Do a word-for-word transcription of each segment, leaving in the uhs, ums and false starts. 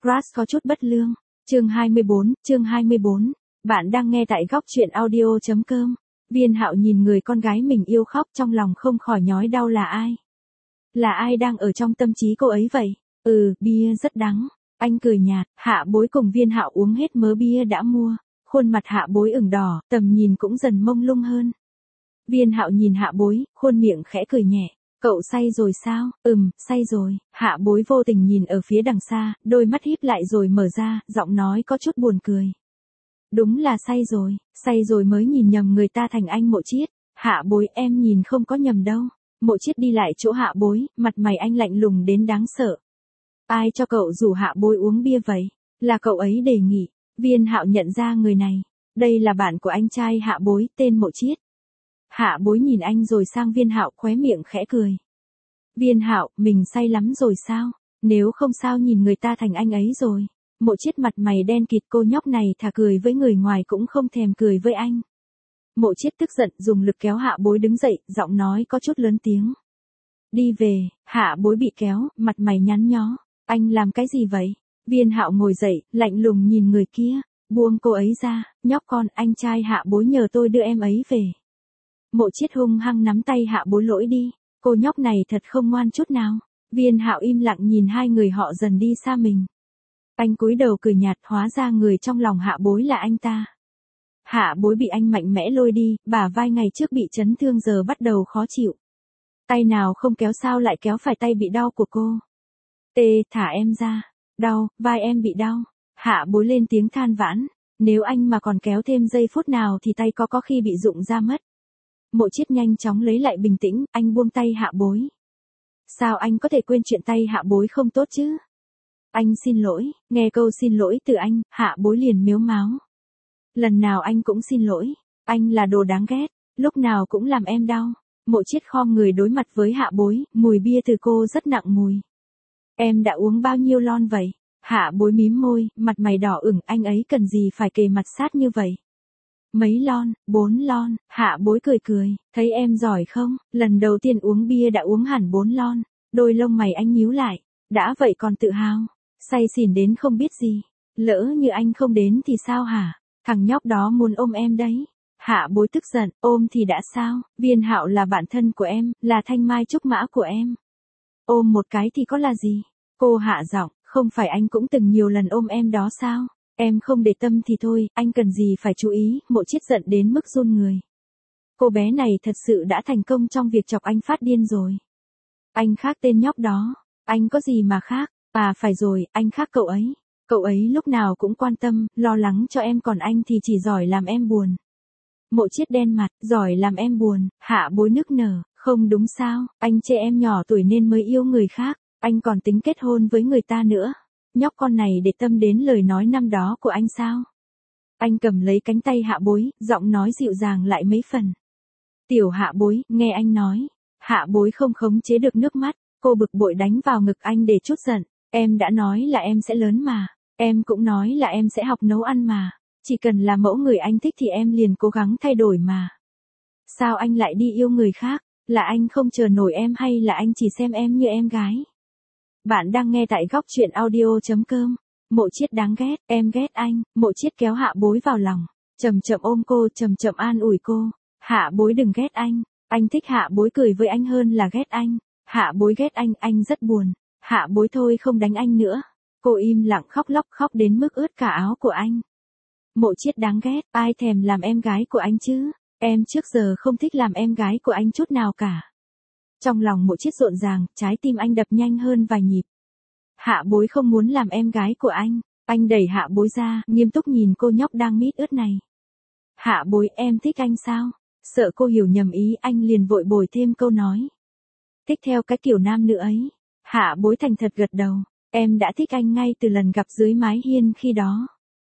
Crush có chút bất lương. Chương hai mươi bốn, chương hai mươi bốn. Bạn đang nghe tại góc truyện audio chấm com. Viên Hạo nhìn người con gái mình yêu khóc trong lòng không khỏi nhói đau là ai? Là ai đang ở trong tâm trí cô ấy vậy? Ừ, bia rất đắng. Anh cười nhạt, Hạ Bối cùng Viên Hạo uống hết mớ bia đã mua. Khuôn mặt Hạ Bối ửng đỏ, tầm nhìn cũng dần mông lung hơn. Viên Hạo nhìn Hạ Bối, khuôn miệng khẽ cười nhẹ. Cậu say rồi sao? Ừm, say rồi. Hạ Bối vô tình nhìn ở phía đằng xa, đôi mắt híp lại rồi mở ra, giọng nói có chút buồn cười. Đúng là say rồi, say rồi mới nhìn nhầm người ta thành anh Mộ Chiết. Hạ Bối, em nhìn không có nhầm đâu. Mộ Chiết đi lại chỗ Hạ Bối, mặt mày anh lạnh lùng đến đáng sợ. Ai cho cậu rủ Hạ Bối uống bia vậy? Là cậu ấy đề nghị. Viên Hạo nhận ra người này. Đây là bạn của anh trai Hạ Bối, tên Mộ Chiết. Hạ Bối nhìn anh rồi sang Viên Hạo, khóe miệng khẽ cười. Viên Hạo, mình say lắm rồi sao? Nếu không sao nhìn người ta thành anh ấy rồi. Mộ Chiết mặt mày đen kịt, cô nhóc này thà cười với người ngoài cũng không thèm cười với anh. Mộ Chiết tức giận dùng lực kéo Hạ Bối đứng dậy, giọng nói có chút lớn tiếng. Đi về. Hạ Bối bị kéo, mặt mày nhăn nhó. Anh làm cái gì vậy? Viên Hạo ngồi dậy, lạnh lùng nhìn người kia. Buông cô ấy ra, nhóc con, anh trai Hạ Bối nhờ tôi đưa em ấy về. Mộ Chiết hung hăng nắm tay Hạ Bối lỗi đi. Cô nhóc này thật không ngoan chút nào. Viên Hạo im lặng nhìn hai người họ dần đi xa mình. Anh cúi đầu cười nhạt, hóa ra người trong lòng Hạ Bối là anh ta. Hạ Bối bị anh mạnh mẽ lôi đi, bả vai ngày trước bị chấn thương giờ bắt đầu khó chịu. Tay nào không kéo sao lại kéo phải tay bị đau của cô. Tê, thả em ra. Đau, vai em bị đau. Hạ Bối lên tiếng than vãn. Nếu anh mà còn kéo thêm giây phút nào thì tay có có khi bị rụng ra mất. Mộ Chiết nhanh chóng lấy lại bình tĩnh, anh buông tay Hạ Bối. Sao anh có thể quên chuyện tay Hạ Bối không tốt chứ? Anh xin lỗi. Nghe câu xin lỗi từ anh, Hạ Bối liền mếu máo. Lần nào anh cũng xin lỗi. Anh là đồ đáng ghét, lúc nào cũng làm em đau. Mộ Chiết khom người đối mặt với Hạ Bối, mùi bia từ cô rất nặng mùi. Em đã uống bao nhiêu lon vậy? Hạ Bối mím môi, mặt mày đỏ ửng, anh ấy cần gì phải kề mặt sát như vậy? Mấy lon, bốn lon. Hạ Bối cười cười, thấy em giỏi không? Lần đầu tiên uống bia đã uống hẳn bốn lon. Đôi lông mày anh nhíu lại. Đã vậy còn tự hào. Say xỉn đến không biết gì. Lỡ như anh không đến thì sao hả? Thằng nhóc đó muốn ôm em đấy. Hạ Bối tức giận, ôm thì đã sao? Viên Hạo là bạn thân của em, là thanh mai trúc mã của em. Ôm một cái thì có là gì? Cô hạ giọng, không phải anh cũng từng nhiều lần ôm em đó sao? Em không để tâm thì thôi, anh cần gì phải chú ý. Mộ Chiết giận đến mức run người. Cô bé này thật sự đã thành công trong việc chọc anh phát điên rồi. Anh khác tên nhóc đó. Anh có gì mà khác? À phải rồi, anh khác cậu ấy. Cậu ấy lúc nào cũng quan tâm, lo lắng cho em, còn anh thì chỉ giỏi làm em buồn. Mộ Chiết đen mặt, giỏi làm em buồn. Hạ Bối nức nở, không đúng sao? Anh chê em nhỏ tuổi nên mới yêu người khác. Anh còn tính kết hôn với người ta nữa. Nhóc con này để tâm đến lời nói năm đó của anh sao? Anh cầm lấy cánh tay Hạ Bối, giọng nói dịu dàng lại mấy phần. Tiểu Hạ Bối, nghe anh nói. Hạ Bối không khống chế được nước mắt, cô bực bội đánh vào ngực anh để trút giận. Em đã nói là em sẽ lớn mà. Em cũng nói là em sẽ học nấu ăn mà. Chỉ cần là mẫu người anh thích thì em liền cố gắng thay đổi mà. Sao anh lại đi yêu người khác? Là anh không chờ nổi em hay là anh chỉ xem em như em gái? Bạn đang nghe tại góc truyện audio chấm com. Mộ Chiết đáng ghét, em ghét anh. Mộ Chiết kéo Hạ Bối vào lòng, chậm chậm ôm cô, chậm chậm an ủi cô. Hạ Bối đừng ghét anh. Anh thích Hạ Bối cười với anh hơn là ghét anh. Hạ Bối ghét anh, anh rất buồn. Hạ Bối thôi không đánh anh nữa. Cô im lặng khóc lóc, khóc đến mức ướt cả áo của anh. Mộ Chiết đáng ghét, ai thèm làm em gái của anh chứ? Em trước giờ không thích làm em gái của anh chút nào cả. Trong lòng Mộ Chiết rộn ràng, trái tim anh đập nhanh hơn vài nhịp. Hạ Bối không muốn làm em gái của anh. Anh đẩy Hạ Bối ra, nghiêm túc nhìn cô nhóc đang mít ướt này. Hạ Bối, em thích anh sao? Sợ cô hiểu nhầm ý, anh liền vội bồi thêm câu nói. Thích theo cái kiểu nam nữ ấy. Hạ Bối thành thật gật đầu. Em đã thích anh ngay từ lần gặp dưới mái hiên khi đó.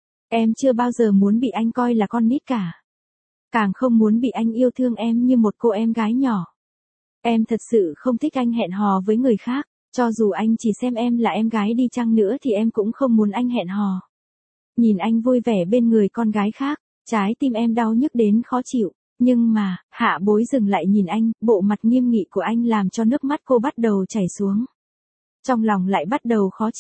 Em chưa bao giờ muốn bị anh coi là con nít cả. Càng không muốn bị anh yêu thương em như một cô em gái nhỏ. Em thật sự không thích anh hẹn hò với người khác. Cho dù anh chỉ xem em là em gái đi chăng nữa thì em cũng không muốn anh hẹn hò. Nhìn anh vui vẻ bên người con gái khác, trái tim em đau nhức đến khó chịu. Nhưng mà, Hạ Bối dừng lại nhìn anh, bộ mặt nghiêm nghị của anh làm cho nước mắt cô bắt đầu chảy xuống. Trong lòng lại bắt đầu khó chịu.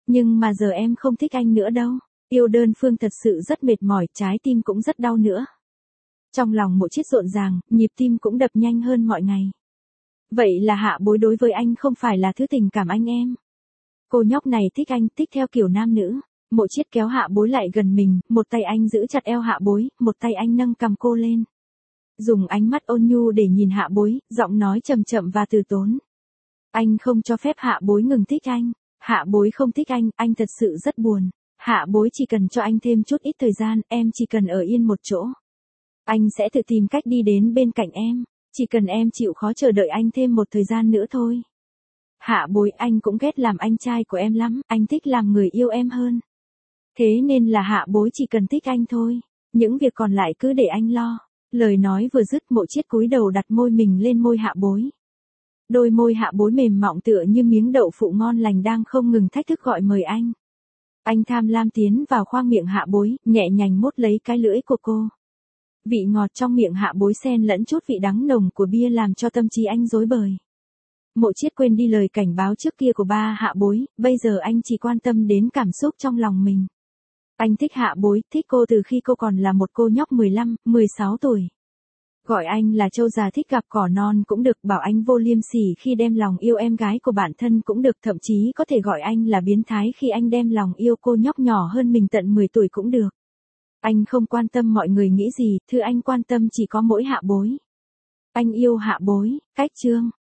Nhưng mà giờ em không thích anh nữa đâu. Yêu đơn phương thật sự rất mệt mỏi, trái tim cũng rất đau nữa. Trong lòng Mộ Chiết rộn ràng, nhịp tim cũng đập nhanh hơn mọi ngày. Vậy là Hạ Bối đối với anh không phải là thứ tình cảm anh em. Cô nhóc này thích anh, thích theo kiểu nam nữ. Mộ Chiết kéo Hạ Bối lại gần mình, một tay anh giữ chặt eo Hạ Bối, một tay anh nâng cằm cô lên. Dùng ánh mắt ôn nhu để nhìn Hạ Bối, giọng nói chậm chậm và từ tốn. Anh không cho phép Hạ Bối ngừng thích anh. Hạ Bối không thích anh, anh thật sự rất buồn. Hạ Bối chỉ cần cho anh thêm chút ít thời gian, em chỉ cần ở yên một chỗ. Anh sẽ tự tìm cách đi đến bên cạnh em. Chỉ cần em chịu khó chờ đợi anh thêm một thời gian nữa thôi. Hạ Bối, anh cũng ghét làm anh trai của em lắm, anh thích làm người yêu em hơn. Thế nên là Hạ Bối chỉ cần thích anh thôi. Những việc còn lại cứ để anh lo. Lời nói vừa dứt, Mộ Chiết cúi đầu đặt môi mình lên môi Hạ Bối. Đôi môi Hạ Bối mềm mọng tựa như miếng đậu phụ ngon lành đang không ngừng thách thức gọi mời anh. Anh tham lam tiến vào khoang miệng Hạ Bối, nhẹ nhàng mốt lấy cái lưỡi của cô. Vị ngọt trong miệng Hạ Bối xen lẫn chút vị đắng nồng của bia làm cho tâm trí anh rối bời. Mộ Chiết quên đi lời cảnh báo trước kia của ba Hạ Bối, bây giờ anh chỉ quan tâm đến cảm xúc trong lòng mình. Anh thích Hạ Bối, thích cô từ khi cô còn là một cô nhóc mười lăm, mười sáu tuổi. Gọi anh là trâu già thích gặp cỏ non cũng được, bảo anh vô liêm sỉ khi đem lòng yêu em gái của bản thân cũng được, thậm chí có thể gọi anh là biến thái khi anh đem lòng yêu cô nhóc nhỏ hơn mình tận mười tuổi cũng được. Anh không quan tâm mọi người nghĩ gì, thứ anh quan tâm chỉ có mỗi Hạ Bối. Anh yêu Hạ Bối. Cách chương